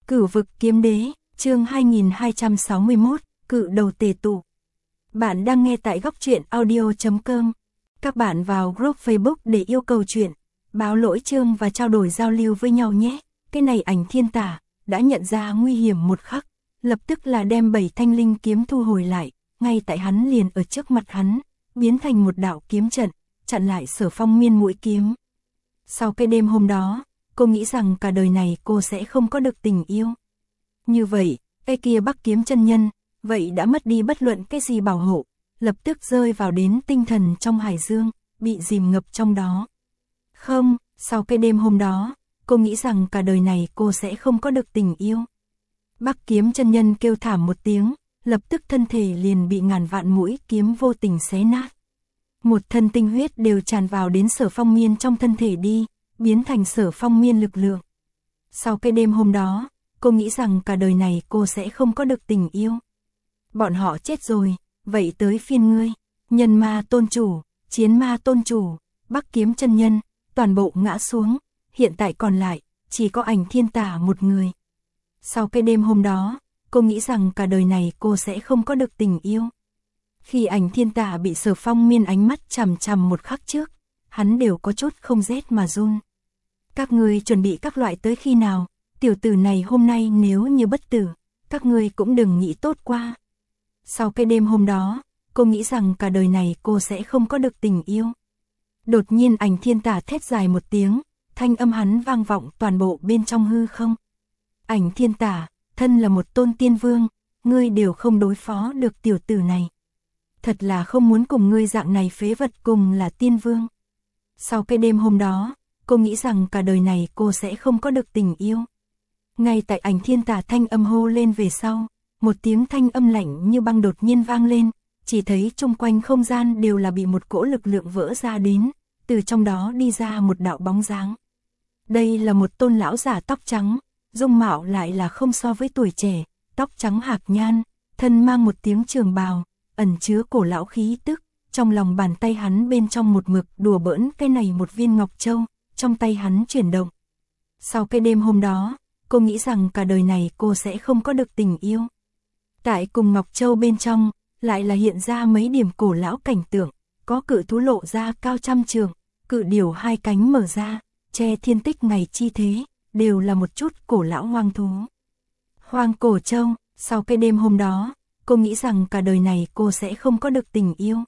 Cửu vực kiếm đế, chương 2261, cự đầu tề tụ. Bạn đang nghe tại góc truyện audio.com. Các bạn vào group Facebook để yêu cầu chuyện, báo lỗi chương và trao đổi giao lưu với nhau nhé. Cái này Ảnh Thiên Tả đã nhận ra nguy hiểm một khắc, lập tức là đem 7 thanh linh kiếm thu hồi lại, ngay tại hắn liền ở trước mặt hắn, biến thành một đạo kiếm trận, chặn lại Sở Phong Miên mũi kiếm. Sau cái đêm hôm đó, cô nghĩ rằng cả đời này cô sẽ không có được tình yêu. Như vậy, cái kia Bắc Kiếm chân nhân, vậy đã mất đi bất luận cái gì bảo hộ, lập tức rơi vào đến tinh thần trong hải dương, bị dìm ngập trong đó. Không, sau cái đêm hôm đó, cô nghĩ rằng cả đời này cô sẽ không có được tình yêu. Bắc Kiếm chân nhân kêu thảm một tiếng, lập tức thân thể liền bị ngàn vạn mũi kiếm vô tình xé nát. Một thân tinh huyết đều tràn vào đến Sở Phong Miên trong thân thể đi, biến thành Sở Phong Miên lực lượng. Sau cái đêm hôm đó, cô nghĩ rằng cả đời này cô sẽ không có được tình yêu. Bọn họ chết rồi, vậy tới phiên ngươi, nhân ma tôn chủ, chiến ma tôn chủ, Bắc Kiếm chân nhân, toàn bộ ngã xuống, hiện tại còn lại, chỉ có Ảnh Thiên Tả một người. Sau cái đêm hôm đó, cô nghĩ rằng cả đời này cô sẽ không có được tình yêu. Khi Ảnh Thiên Tả bị Sở Phong Miên ánh mắt chằm chằm một khắc trước, hắn đều có chút không rét mà run. Các ngươi chuẩn bị các loại tới khi nào, tiểu tử này hôm nay nếu như bất tử, các ngươi cũng đừng nghĩ tốt qua. Sau cái đêm hôm đó, cô nghĩ rằng cả đời này cô sẽ không có được tình yêu. Đột nhiên Ảnh Thiên Tả thét dài một tiếng, thanh âm hắn vang vọng toàn bộ bên trong hư không. Ảnh Thiên Tả, thân là một tôn tiên vương, ngươi đều không đối phó được tiểu tử này. Thật là không muốn cùng ngươi dạng này phế vật cùng là tiên vương. Sau cái đêm hôm đó, cô nghĩ rằng cả đời này cô sẽ không có được tình yêu. Ngay tại Ảnh Thiên Tả thanh âm hô lên về sau, một tiếng thanh âm lạnh như băng đột nhiên vang lên, chỉ thấy chung quanh không gian đều là bị một cỗ lực lượng vỡ ra đến, từ trong đó đi ra một đạo bóng dáng. Đây là một tôn lão giả tóc trắng, dung mạo lại là không so với tuổi trẻ, tóc trắng hạc nhan, thân mang một tiếng trường bào, ẩn chứa cổ lão khí tức, trong lòng bàn tay hắn bên trong một mực đùa bỡn cái này một viên ngọc châu, trong tay hắn chuyển động. Sau cái đêm hôm đó, cô nghĩ rằng cả đời này cô sẽ không có được tình yêu. Tại cùng ngọc châu bên trong, lại là hiện ra mấy điểm cổ lão cảnh tượng, có cự thú lộ ra cao trăm trượng, cự điểu hai cánh mở ra, che thiên tích ngày chi thế, đều là một chút cổ lão hoang thú. Hoang cổ châu, sau cái đêm hôm đó, cô nghĩ rằng cả đời này cô sẽ không có được tình yêu.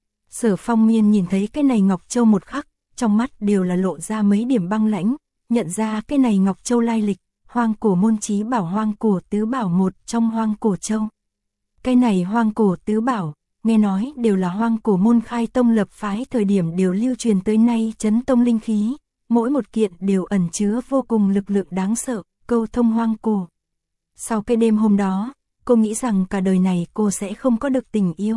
Sở Phong Miên nhìn thấy cái này ngọc châu một khắc, trong mắt đều là lộ ra mấy điểm băng lãnh, nhận ra cái này ngọc châu lai lịch, hoang cổ môn chí bảo hoang cổ tứ bảo một trong hoang cổ châu. Cái này hoang cổ tứ bảo, nghe nói đều là hoang cổ môn khai tông lập phái thời điểm đều lưu truyền tới nay chấn tông linh khí, mỗi một kiện đều ẩn chứa vô cùng lực lượng đáng sợ, câu thông hoang cổ. Sau cái đêm hôm đó, cô nghĩ rằng cả đời này cô sẽ không có được tình yêu.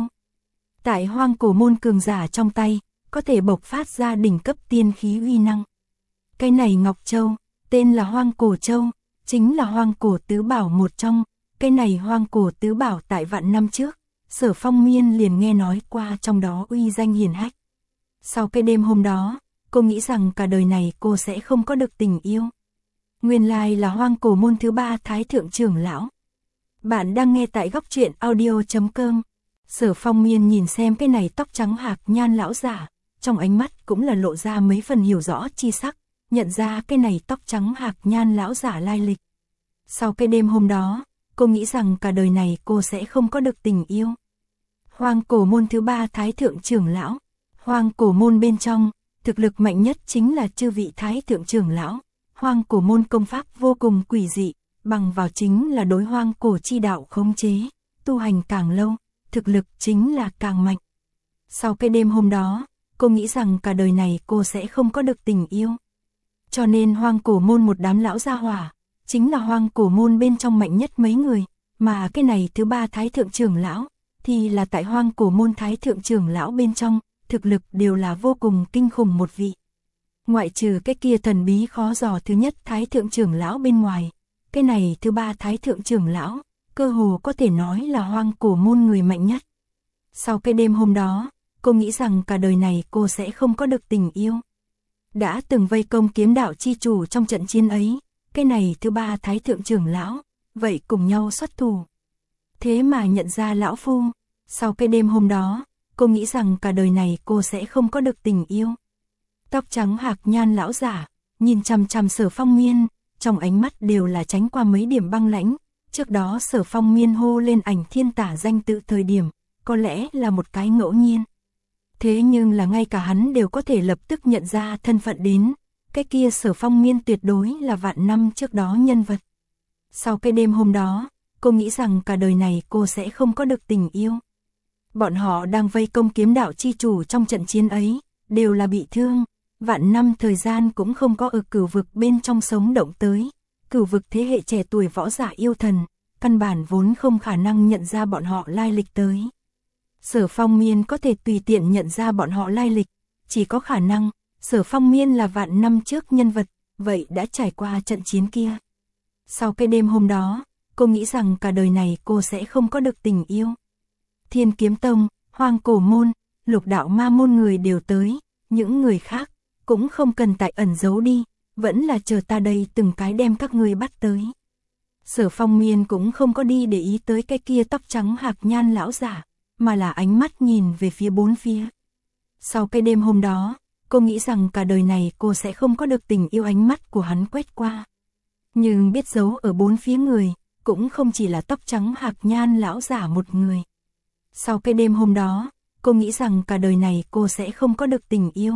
Tại hoang cổ môn cường giả trong tay, có thể bộc phát ra đỉnh cấp tiên khí uy năng. Cái này Ngọc Châu, tên là Hoang Cổ Châu, chính là hoang cổ tứ bảo một trong. Cái này hoang cổ tứ bảo tại vạn năm trước, Sở Phong Miên liền nghe nói qua trong đó uy danh hiển hách. Sau cái đêm hôm đó, cô nghĩ rằng cả đời này cô sẽ không có được tình yêu. Nguyên lai là hoang cổ môn thứ 3 Thái Thượng trưởng lão. Bạn đang nghe tại góc truyện audio.com. Sở Phong Miên nhìn xem cái này tóc trắng hạc nhan lão giả, trong ánh mắt cũng là lộ ra mấy phần hiểu rõ chi sắc, nhận ra cái này tóc trắng hạc nhan lão giả lai lịch. Sau cái đêm hôm đó, cô nghĩ rằng cả đời này cô sẽ không có được tình yêu. Hoang cổ môn thứ 3 Thái Thượng trưởng lão. Hoang cổ môn bên trong, thực lực mạnh nhất chính là chư vị Thái Thượng trưởng lão. Hoang cổ môn công pháp vô cùng quỷ dị, bằng vào chính là đối hoang cổ chi đạo khống chế, tu hành càng lâu, thực lực chính là càng mạnh. Sau cái đêm hôm đó, cô nghĩ rằng cả đời này cô sẽ không có được tình yêu. Cho nên hoang cổ môn một đám lão gia hỏa, chính là hoang cổ môn bên trong mạnh nhất mấy người, mà cái này thứ 3 Thái Thượng trưởng lão, thì là tại hoang cổ môn Thái Thượng trưởng lão bên trong, thực lực đều là vô cùng kinh khủng một vị. Ngoại trừ cái kia thần bí khó dò thứ nhất Thái Thượng trưởng lão bên ngoài, cái này thứ 3 Thái Thượng trưởng lão, cơ hồ có thể nói là hoang cổ môn người mạnh nhất. Sau cái đêm hôm đó, cô nghĩ rằng cả đời này cô sẽ không có được tình yêu. Đã từng vây công kiếm đạo chi chủ trong trận chiến ấy, cái này thứ ba thái thượng trưởng lão, vậy cùng nhau xuất thủ. Thế mà nhận ra lão phu, sau cái đêm hôm đó, cô nghĩ rằng cả đời này cô sẽ không có được tình yêu. Tóc trắng hạc nhan lão giả, nhìn chằm chằm Sở Phong Miên, trong ánh mắt đều là tránh qua mấy điểm băng lãnh. Trước đó Sở Phong Miên hô lên ảnh thiên tả danh tự thời điểm, có lẽ là một cái ngẫu nhiên. Thế nhưng là ngay cả hắn đều có thể lập tức nhận ra thân phận đến, cái kia Sở Phong Miên tuyệt đối là vạn năm trước đó nhân vật. Sau cái đêm hôm đó, cô nghĩ rằng cả đời này cô sẽ không có được tình yêu. Bọn họ đang vây công kiếm đạo chi chủ trong trận chiến ấy, đều là bị thương, vạn năm thời gian cũng không có ở cửu vực bên trong sống động tới. Cửu vực thế hệ trẻ tuổi võ giả yêu thần, căn bản vốn không khả năng nhận ra bọn họ lai lịch tới. Sở Phong Miên có thể tùy tiện nhận ra bọn họ lai lịch, chỉ có khả năng, Sở Phong Miên là vạn năm trước nhân vật, vậy đã trải qua trận chiến kia. Sau cái đêm hôm đó, cô nghĩ rằng cả đời này cô sẽ không có được tình yêu. Thiên Kiếm Tông, Hoang Cổ Môn, Lục Đạo Ma Môn người đều tới, những người khác cũng không cần tại ẩn giấu đi, vẫn là chờ ta đây từng cái đem các ngươi bắt tới. Sở Phong Miên cũng không có đi để ý tới cái kia tóc trắng hạc nhan lão giả, mà là ánh mắt nhìn về phía bốn phía. Sau cái đêm hôm đó, cô nghĩ rằng cả đời này cô sẽ không có được tình yêu, ánh mắt của hắn quét qua. Nhưng biết giấu ở bốn phía người, cũng không chỉ là tóc trắng hạc nhan lão giả một người. Sau cái đêm hôm đó, cô nghĩ rằng cả đời này cô sẽ không có được tình yêu.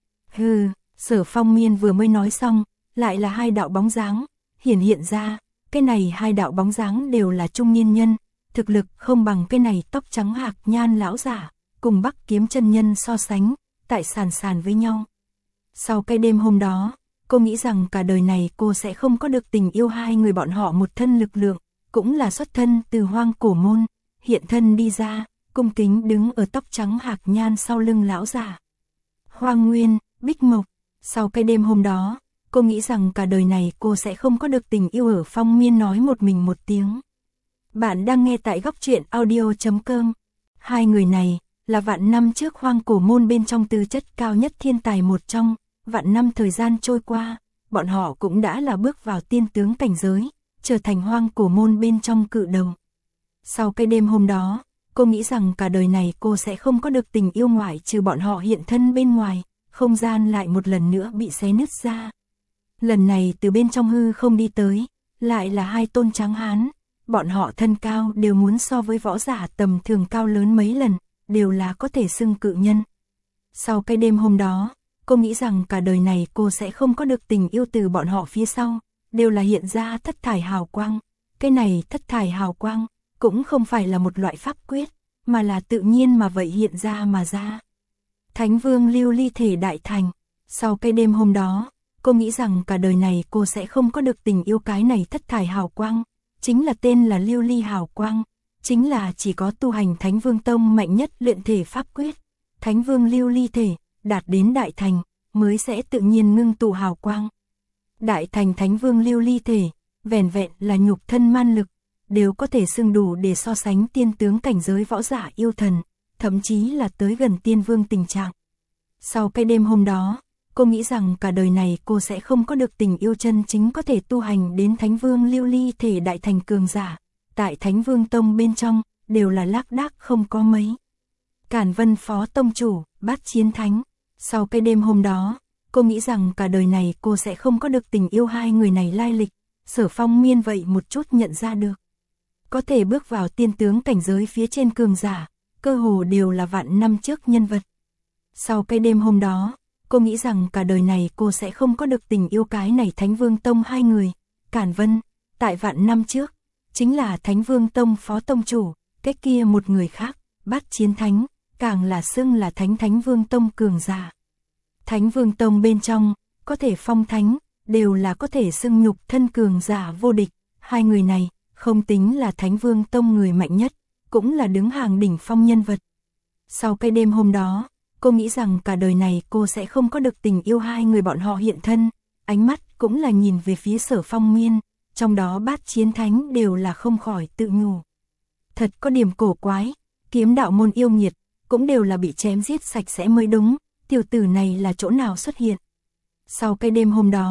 Hừ, Sở Phong Miên vừa mới nói xong, lại là hai đạo bóng dáng hiện ra, cái này hai đạo bóng dáng đều là trung niên nhân, thực lực không bằng cái này tóc trắng hạc nhan lão giả, cùng Bắc Kiếm chân nhân so sánh, tại sàn với nhau. Sau cái đêm hôm đó, cô nghĩ rằng cả đời này cô sẽ không có được tình yêu. Hai người bọn họ một thân lực lượng, cũng là xuất thân từ Hoang Cổ Môn, hiện thân đi ra, cung kính đứng ở tóc trắng hạc nhan sau lưng lão giả. Hoang Nguyên, Bích Mộc, sau cái đêm hôm đó, cô nghĩ rằng cả đời này cô sẽ không có được tình yêu. Ở Phong Miên nói một mình một tiếng. Bạn đang nghe tại góc truyện audio.com. Hai người này là vạn năm trước Hoang Cổ Môn bên trong tư chất cao nhất thiên tài một trong. Vạn năm thời gian trôi qua, bọn họ cũng đã là bước vào tiên tướng cảnh giới, trở thành Hoang Cổ Môn bên trong cự đầu. Sau cái đêm hôm đó, cô nghĩ rằng cả đời này cô sẽ không có được tình yêu, ngoại trừ bọn họ hiện thân bên ngoài, không gian lại một lần nữa bị xé nứt ra. Lần này từ bên trong hư không đi tới, lại là hai tôn tráng hán, bọn họ thân cao đều muốn so với võ giả tầm thường cao lớn mấy lần, đều là có thể xưng cự nhân. Sau cái đêm hôm đó, cô nghĩ rằng cả đời này cô sẽ không có được tình yêu. Từ bọn họ phía sau, đều là hiện ra thất thải hào quang. Cái này thất thải hào quang, cũng không phải là một loại pháp quyết, mà là tự nhiên mà vậy hiện ra mà ra. Thánh Vương Lưu Ly thể đại thành. Sau cái đêm hôm đó, cô nghĩ rằng cả đời này cô sẽ không có được tình yêu. Cái này thất thải hào quang, chính là tên là Lưu Ly hào quang, chính là chỉ có tu hành Thánh Vương Tông mạnh nhất luyện thể pháp quyết. Thánh Vương Lưu Ly thể, đạt đến đại thành, mới sẽ tự nhiên ngưng tụ hào quang. Đại thành Thánh Vương Lưu Ly thể, vẻn vẹn là nhục thân man lực, đều có thể xưng đủ để so sánh tiên tướng cảnh giới võ giả yêu thần, thậm chí là tới gần tiên vương tình trạng. Sau cái đêm hôm đó, cô nghĩ rằng cả đời này cô sẽ không có được tình yêu. Chân chính có thể tu hành đến Thánh Vương Lưu Ly thể đại thành cường giả, tại Thánh Vương Tông bên trong, đều là lác đác không có mấy. Cản Vân Phó Tông Chủ, Bát Chiến Thánh. Sau cái đêm hôm đó, cô nghĩ rằng cả đời này cô sẽ không có được tình yêu. Hai người này lai lịch, Sở Phong Miên vậy một chút nhận ra được. Có thể bước vào tiên tướng cảnh giới phía trên cường giả, cơ hồ đều là vạn năm trước nhân vật. Sau cái đêm hôm đó, cô nghĩ rằng cả đời này cô sẽ không có được tình yêu. Cái này Thánh Vương Tông hai người, Cản Vân, tại vạn năm trước, chính là Thánh Vương Tông Phó Tông Chủ, cái kia một người khác, Bát Chiến Thánh, càng là xưng là Thánh Vương Tông cường giả. Thánh Vương Tông bên trong, có thể phong thánh, đều là có thể xưng nhục thân cường giả vô địch. Hai người này, không tính là Thánh Vương Tông người mạnh nhất, cũng là đứng hàng đỉnh phong nhân vật. Sau cái đêm hôm đó, cô nghĩ rằng cả đời này cô sẽ không có được tình yêu. Hai người bọn họ hiện thân, ánh mắt cũng là nhìn về phía Sở Phong Miên, trong đó Bát Chiến Thánh đều là không khỏi tự nhủ. Thật có điểm cổ quái, kiếm đạo môn yêu nghiệt, cũng đều là bị chém giết sạch sẽ mới đúng, tiểu tử này là chỗ nào xuất hiện. Sau cái đêm hôm đó,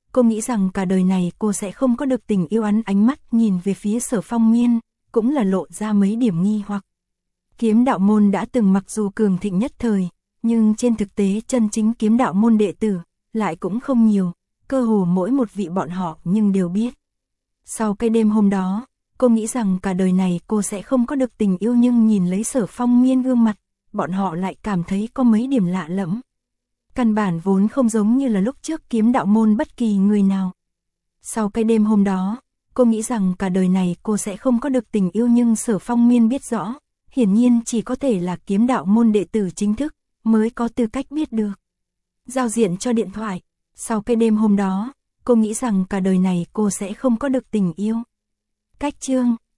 cô nghĩ rằng cả đời này cô sẽ không có được tình yêu. Ánh mắt nhìn về phía Sở Phong Miên, cũng là lộ ra mấy điểm nghi hoặc. Kiếm đạo môn đã từng mặc dù cường thịnh nhất thời, nhưng trên thực tế chân chính kiếm đạo môn đệ tử, lại cũng không nhiều, cơ hồ mỗi một vị bọn họ nhưng đều biết. Sau cái đêm hôm đó, cô nghĩ rằng cả đời này cô sẽ không có được tình yêu, nhưng nhìn lấy Sở Phong Miên gương mặt, bọn họ lại cảm thấy có mấy điểm lạ lẫm. Căn bản vốn không giống như là lúc trước kiếm đạo môn bất kỳ người nào. Sau cái đêm hôm đó, cô nghĩ rằng cả đời này cô sẽ không có được tình yêu, nhưng Sở Phong Miên biết rõ, hiển nhiên chỉ có thể là kiếm đạo môn đệ tử chính thức mới có tư cách biết được. Giao diện cho điện thoại. Sau cái đêm hôm đó, cô nghĩ rằng cả đời này cô sẽ không có được tình yêu. Cách chương